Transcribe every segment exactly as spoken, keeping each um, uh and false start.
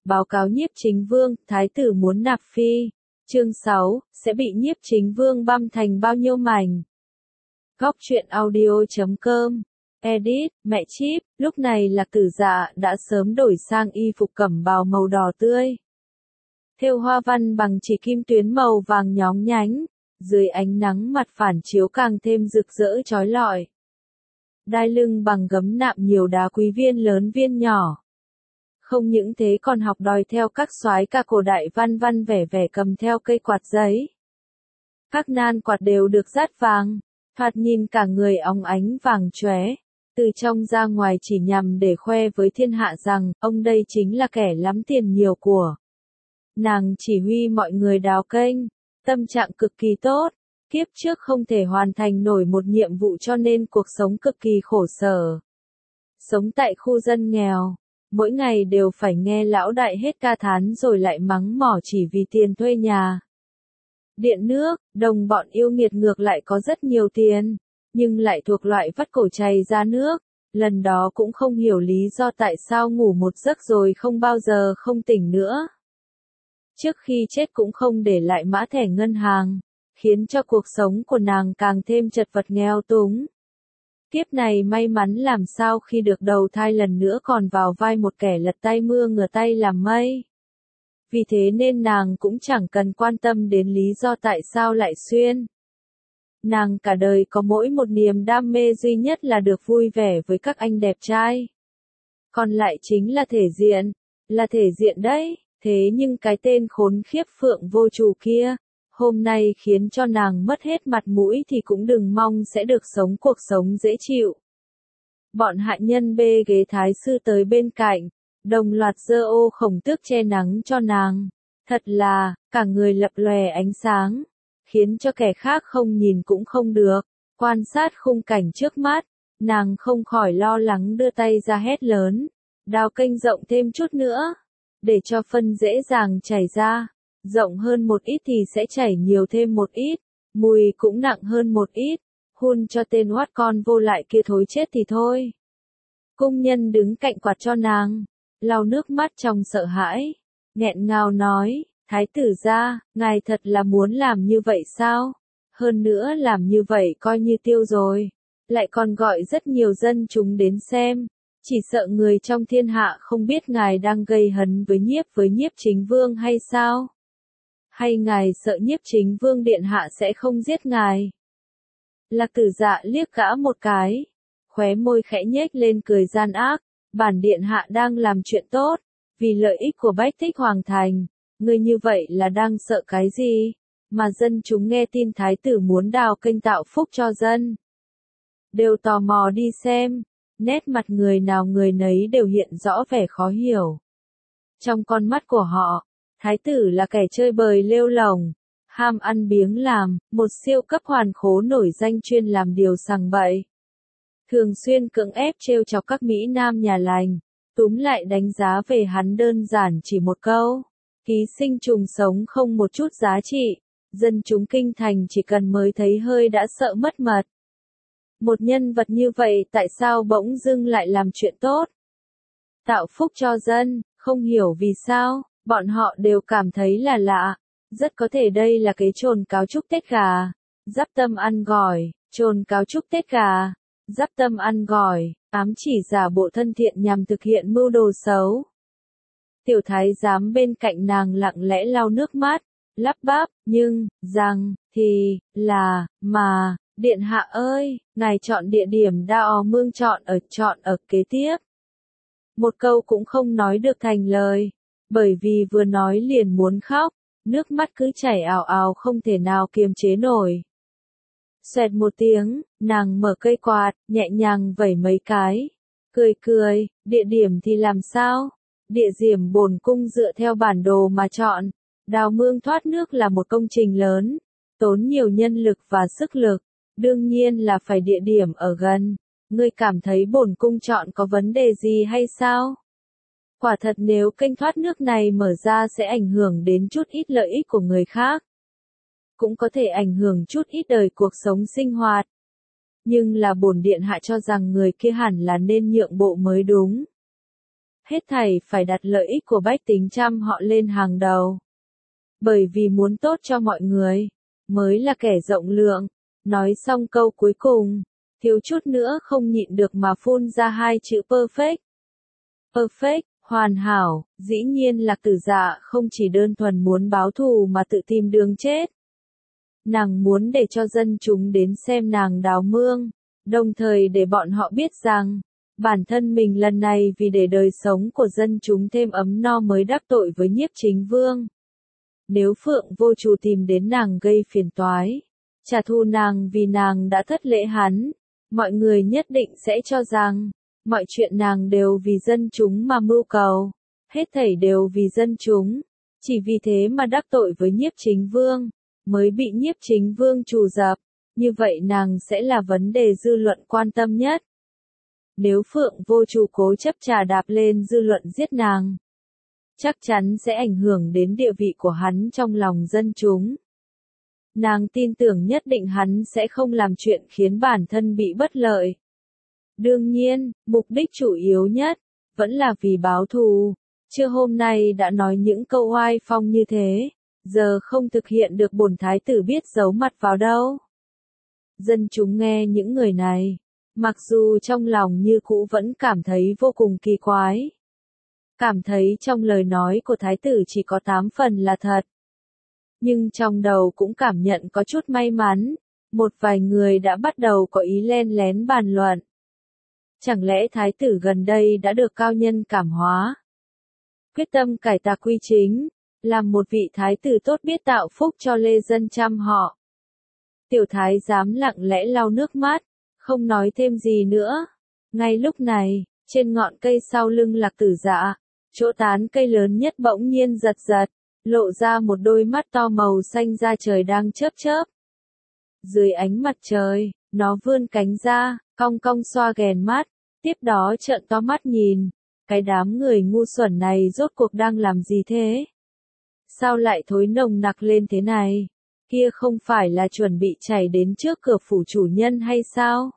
Báo cáo nhiếp chính vương, thái tử muốn nạp phi. Chương sáu, sẽ bị nhiếp chính vương băm thành bao nhiêu mảnh. Góc truyện audio chấm com. Edit, mẹ Chip, lúc này Lạc Tử Dạ đã sớm đổi sang y phục cẩm bào màu đỏ tươi. Thêu hoa văn bằng chỉ kim tuyến màu vàng nhóng nhánh, dưới ánh nắng mặt phản chiếu càng thêm rực rỡ chói lọi. Đai lưng bằng gấm nạm nhiều đá quý viên lớn viên nhỏ. Không những thế còn học đòi theo các soái ca cổ đại văn văn vẻ vẻ cầm theo cây quạt giấy. Các nan quạt đều được dát vàng, thoạt nhìn cả người óng ánh vàng chóe, từ trong ra ngoài chỉ nhằm để khoe với thiên hạ rằng ông đây chính là kẻ lắm tiền nhiều của. Nàng chỉ huy mọi người đào kênh, tâm trạng cực kỳ tốt, kiếp trước không thể hoàn thành nổi một nhiệm vụ cho nên cuộc sống cực kỳ khổ sở. Sống tại khu dân nghèo, mỗi ngày đều phải nghe lão đại hết ca thán rồi lại mắng mỏ chỉ vì tiền thuê nhà. Điện nước, đồng bọn yêu nghiệt ngược lại có rất nhiều tiền, nhưng lại thuộc loại vắt cổ chày ra nước, lần đó cũng không hiểu lý do tại sao ngủ một giấc rồi không bao giờ không tỉnh nữa. Trước khi chết cũng không để lại mã thẻ ngân hàng, khiến cho cuộc sống của nàng càng thêm chật vật nghèo túng. Kiếp này may mắn làm sao khi được đầu thai lần nữa còn vào vai một kẻ lật tay mưa ngửa tay làm mây. Vì thế nên nàng cũng chẳng cần quan tâm đến lý do tại sao lại xuyên. Nàng cả đời có mỗi một niềm đam mê duy nhất là được vui vẻ với các anh đẹp trai. Còn lại chính là thể diện, là thể diện đấy, thế nhưng cái tên khốn khiếp Phượng Vô Trù kia, hôm nay khiến cho nàng mất hết mặt mũi thì cũng đừng mong sẽ được sống cuộc sống dễ chịu. Bọn hạ nhân bê ghế thái sư tới bên cạnh, đồng loạt giơ ô khổng tước che nắng cho nàng. Thật là, cả người lập lòe ánh sáng, khiến cho kẻ khác không nhìn cũng không được. Quan sát khung cảnh trước mắt, nàng không khỏi lo lắng đưa tay ra hét lớn. Đào kênh rộng thêm chút nữa, để cho phân dễ dàng chảy ra. Rộng hơn một ít thì sẽ chảy nhiều thêm một ít, mùi cũng nặng hơn một ít, hun cho tên oát con vô lại kia thối chết thì thôi. Cung nhân đứng cạnh quạt cho nàng, lau nước mắt trong sợ hãi, nghẹn ngào nói, thái tử gia, ngài thật là muốn làm như vậy sao? Hơn nữa làm như vậy coi như tiêu rồi, lại còn gọi rất nhiều dân chúng đến xem, chỉ sợ người trong thiên hạ không biết ngài đang gây hấn với nhiếp với nhiếp chính vương hay sao? Hay ngài sợ nhiếp chính vương điện hạ sẽ không giết ngài? Lạc Tử Dạ liếc gã một cái, khóe môi khẽ nhếch lên cười gian ác, bản điện hạ đang làm chuyện tốt, vì lợi ích của bách thích hoàng thành, ngươi như vậy là đang sợ cái gì? Mà dân chúng nghe tin thái tử muốn đào kênh tạo phúc cho dân, đều tò mò đi xem, nét mặt người nào người nấy đều hiện rõ vẻ khó hiểu. Trong con mắt của họ, thái tử là kẻ chơi bời lêu lổng, ham ăn biếng làm, một siêu cấp hoàn khố nổi danh chuyên làm điều sằng bậy. Thường xuyên cưỡng ép trêu chọc các mỹ nam nhà lành, túm lại đánh giá về hắn đơn giản chỉ một câu. Ký sinh trùng sống không một chút giá trị, dân chúng kinh thành chỉ cần mới thấy hơi đã sợ mất mật. Một nhân vật như vậy tại sao bỗng dưng lại làm chuyện tốt? Tạo phúc cho dân, không hiểu vì sao. Bọn họ đều cảm thấy là lạ, rất có thể đây là cái chồn cáo chúc Tết gà, giáp tâm ăn gỏi, chồn cáo chúc Tết gà, giáp tâm ăn gỏi, ám chỉ giả bộ thân thiện nhằm thực hiện mưu đồ xấu. Tiểu thái giám bên cạnh nàng lặng lẽ lau nước mắt, lắp bắp, nhưng, rằng, thì, là, mà, điện hạ ơi, ngài chọn địa điểm đao mương chọn ở chọn ở kế tiếp. Một câu cũng không nói được thành lời. Bởi vì vừa nói liền muốn khóc, nước mắt cứ chảy ào ào không thể nào kiềm chế nổi. Xoẹt một tiếng, nàng mở cây quạt, nhẹ nhàng vẩy mấy cái. Cười cười, địa điểm thì làm sao? Địa điểm bổn cung dựa theo bản đồ mà chọn. Đào mương thoát nước là một công trình lớn, tốn nhiều nhân lực và sức lực, đương nhiên là phải địa điểm ở gần. Ngươi cảm thấy bổn cung chọn có vấn đề gì hay sao? Quả thật nếu kênh thoát nước này mở ra sẽ ảnh hưởng đến chút ít lợi ích của người khác. Cũng có thể ảnh hưởng chút ít đời cuộc sống sinh hoạt. Nhưng là bổn điện hạ cho rằng người kia hẳn là nên nhượng bộ mới đúng. hết thảy phải đặt lợi ích của bách tính trăm họ lên hàng đầu. Bởi vì muốn tốt cho mọi người, mới là kẻ rộng lượng. Nói xong câu cuối cùng, thiếu chút nữa không nhịn được mà phun ra hai chữ perfect. Perfect, hoàn hảo, dĩ nhiên Lạc Tử Dạ không chỉ đơn thuần muốn báo thù mà tự tìm đường chết. Nàng muốn để cho dân chúng đến xem nàng đào mương, đồng thời để bọn họ biết rằng, bản thân mình lần này vì để đời sống của dân chúng thêm ấm no mới đắc tội với Nhiếp Chính Vương. Nếu Phượng Vô Trù tìm đến nàng gây phiền toái, trả thù nàng vì nàng đã thất lễ hắn, mọi người nhất định sẽ cho rằng, mọi chuyện nàng đều vì dân chúng mà mưu cầu, hết thảy đều vì dân chúng, chỉ vì thế mà đắc tội với Nhiếp Chính Vương, mới bị Nhiếp Chính Vương trù dập, như vậy nàng sẽ là vấn đề dư luận quan tâm nhất. Nếu Phượng Vô Trù cố chấp trà đạp lên dư luận giết nàng, chắc chắn sẽ ảnh hưởng đến địa vị của hắn trong lòng dân chúng. Nàng tin tưởng nhất định hắn sẽ không làm chuyện khiến bản thân bị bất lợi. Đương nhiên, mục đích chủ yếu nhất, vẫn là vì báo thù. Chưa hôm nay đã nói những câu oai phong như thế, giờ không thực hiện được bổn thái tử biết giấu mặt vào đâu. Dân chúng nghe những người này, mặc dù trong lòng như cũ vẫn cảm thấy vô cùng kỳ quái. Cảm thấy trong lời nói của thái tử chỉ có tám phần là thật. Nhưng trong đầu cũng cảm nhận có chút may mắn, một vài người đã bắt đầu có ý len lén bàn luận. Chẳng lẽ thái tử gần đây đã được cao nhân cảm hóa? Quyết tâm cải tà quy chính, làm một vị thái tử tốt biết tạo phúc cho lê dân trăm họ. Tiểu thái giám lặng lẽ lau nước mắt, không nói thêm gì nữa. Ngay lúc này, trên ngọn cây sau lưng Lạc Tử Dạ, chỗ tán cây lớn nhất bỗng nhiên giật giật, lộ ra một đôi mắt to màu xanh da trời đang chớp chớp. Dưới ánh mặt trời, nó vươn cánh ra, cong cong xoa ghèn mắt, tiếp đó trợn to mắt nhìn. Cái đám người ngu xuẩn này rốt cuộc đang làm gì thế? Sao lại thối nồng nặc lên thế này? Kia không phải là chuẩn bị chảy đến trước cửa phủ chủ nhân hay sao?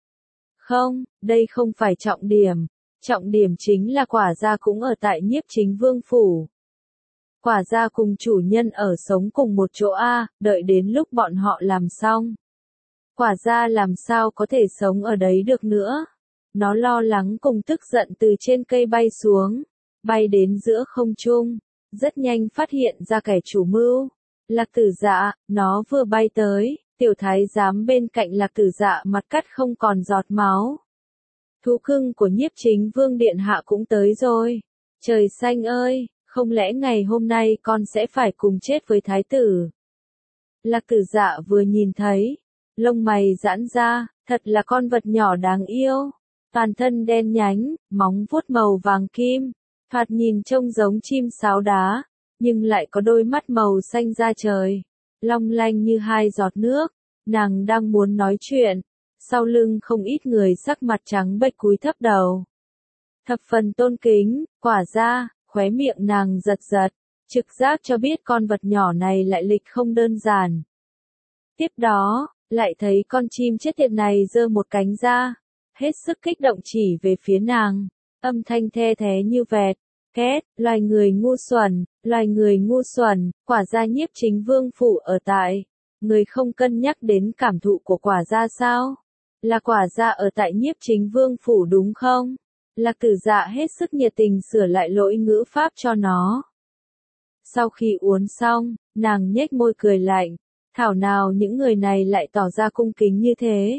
Không, đây không phải trọng điểm. Trọng điểm chính là quả gia cũng ở tại Nhiếp Chính Vương phủ. Quả gia cùng chủ nhân ở sống cùng một chỗ A, đợi đến lúc bọn họ làm xong. Quả gia làm sao có thể sống ở đấy được nữa. Nó lo lắng cùng tức giận từ trên cây bay xuống, bay đến giữa không trung, rất nhanh phát hiện ra kẻ chủ mưu. Lạc Tử Dạ, nó vừa bay tới, tiểu thái giám bên cạnh Lạc Tử Dạ mặt cắt không còn giọt máu. Thú cưng của Nhiếp Chính Vương điện hạ cũng tới rồi. Trời xanh ơi, không lẽ ngày hôm nay con sẽ phải cùng chết với thái tử? Lạc Tử Dạ vừa nhìn thấy, lông mày giãn ra, thật là con vật nhỏ đáng yêu. Toàn thân đen nhánh, móng vuốt màu vàng kim, thoạt nhìn trông giống chim sáo đá, nhưng lại có đôi mắt màu xanh da trời, long lanh như hai giọt nước. Nàng đang muốn nói chuyện, sau lưng không ít người sắc mặt trắng bệch cúi thấp đầu. Thập phần tôn kính, quả ra, khóe miệng nàng giật giật, trực giác cho biết con vật nhỏ này lại lịch không đơn giản. Tiếp đó, lại thấy con chim chết tiệt này giơ một cánh ra, hết sức kích động chỉ về phía nàng, âm thanh the thế như vẹt, két, loài người ngu xuẩn, loài người ngu xuẩn, quả gia Nhiếp Chính Vương phủ ở tại, người không cân nhắc đến cảm thụ của quả gia sao? Là quả gia ở tại Nhiếp Chính Vương phủ đúng không? Lạc Tử Dạ hết sức nhiệt tình sửa lại lỗi ngữ pháp cho nó. Sau khi uốn xong, nàng nhếch môi cười lạnh, thảo nào những người này lại tỏ ra cung kính như thế.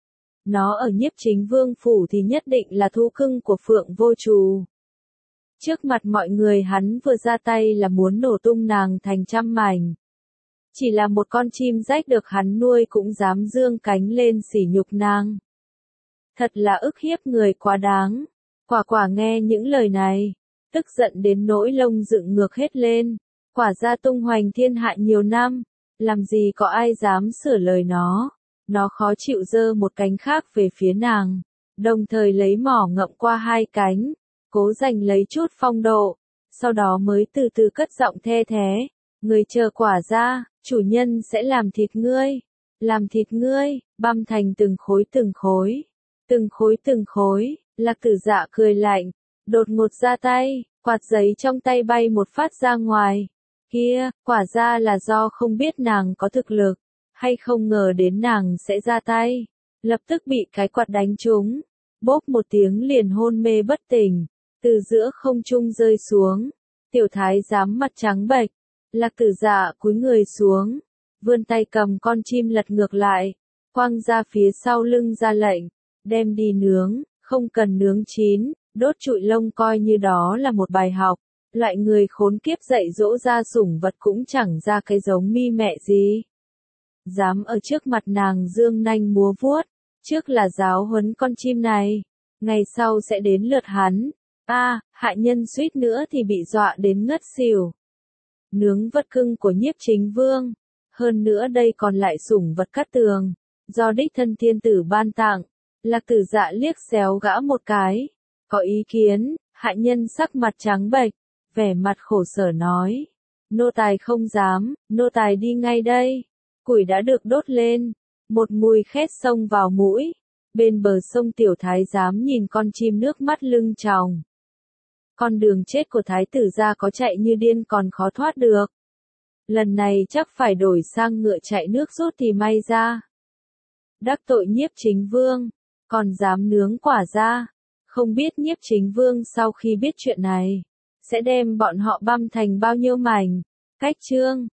Nó ở Nhiếp Chính Vương phủ thì nhất định là thú cưng của Phượng Vô Trù. Trước mặt mọi người hắn vừa ra tay là muốn nổ tung nàng thành trăm mảnh. Chỉ là một con chim rách được hắn nuôi cũng dám dương cánh lên sỉ nhục nàng. Thật là ức hiếp người quá đáng. Quả quả nghe những lời này, tức giận đến nỗi lông dựng ngược hết lên. Quả gia tung hoành thiên hạ nhiều năm, làm gì có ai dám sửa lời nó. Nó khó chịu giơ một cánh khác về phía nàng, đồng thời lấy mỏ ngậm qua hai cánh, cố giành lấy chút phong độ, sau đó mới từ từ cất giọng the thế, người chờ quả ra, chủ nhân sẽ làm thịt ngươi, làm thịt ngươi, băm thành từng khối từng khối, từng khối từng khối. Lạc Tử Dạ cười lạnh, đột ngột ra tay, quạt giấy trong tay bay một phát ra ngoài. Kia, quả ra là do không biết nàng có thực lực, hay không ngờ đến nàng sẽ ra tay. Lập tức bị cái quạt đánh trúng, bốp một tiếng liền hôn mê bất tỉnh, từ giữa không trung rơi xuống. Tiểu thái giám mặt trắng bệch, Lạc Tử Dạ cúi người xuống, vươn tay cầm con chim lật ngược lại, quăng ra phía sau lưng ra lệnh, đem đi nướng, không cần nướng chín, đốt trụi lông coi như đó là một bài học. Loại người khốn kiếp dạy dỗ ra sủng vật cũng chẳng ra cái giống mi mẹ gì. Dám ở trước mặt nàng dương nanh múa vuốt, trước là giáo huấn con chim này, ngày sau sẽ đến lượt hắn. A, à, hạ nhân suýt nữa thì bị dọa đến ngất xỉu. Nướng vật cưng của Nhiếp Chính Vương, hơn nữa đây còn lại sủng vật cát tường, do đích thân thiên tử ban tặng. Lạc Tử Dạ liếc xéo gã một cái, có ý kiến. Hạ nhân sắc mặt trắng bệch, vẻ mặt khổ sở nói, nô tài không dám, nô tài đi ngay đây. Củi đã được đốt lên, một mùi khét xông vào mũi. Bên bờ sông tiểu thái giám nhìn con chim nước mắt lưng tròng. Con đường chết của thái tử gia có chạy như điên còn khó thoát được. Lần này chắc phải đổi sang ngựa chạy nước rút thì may ra. Đắc tội Nhiếp Chính Vương, còn dám nướng quả ra. Không biết Nhiếp Chính Vương sau khi biết chuyện này, sẽ đem bọn họ băm thành bao nhiêu mảnh. Cách chương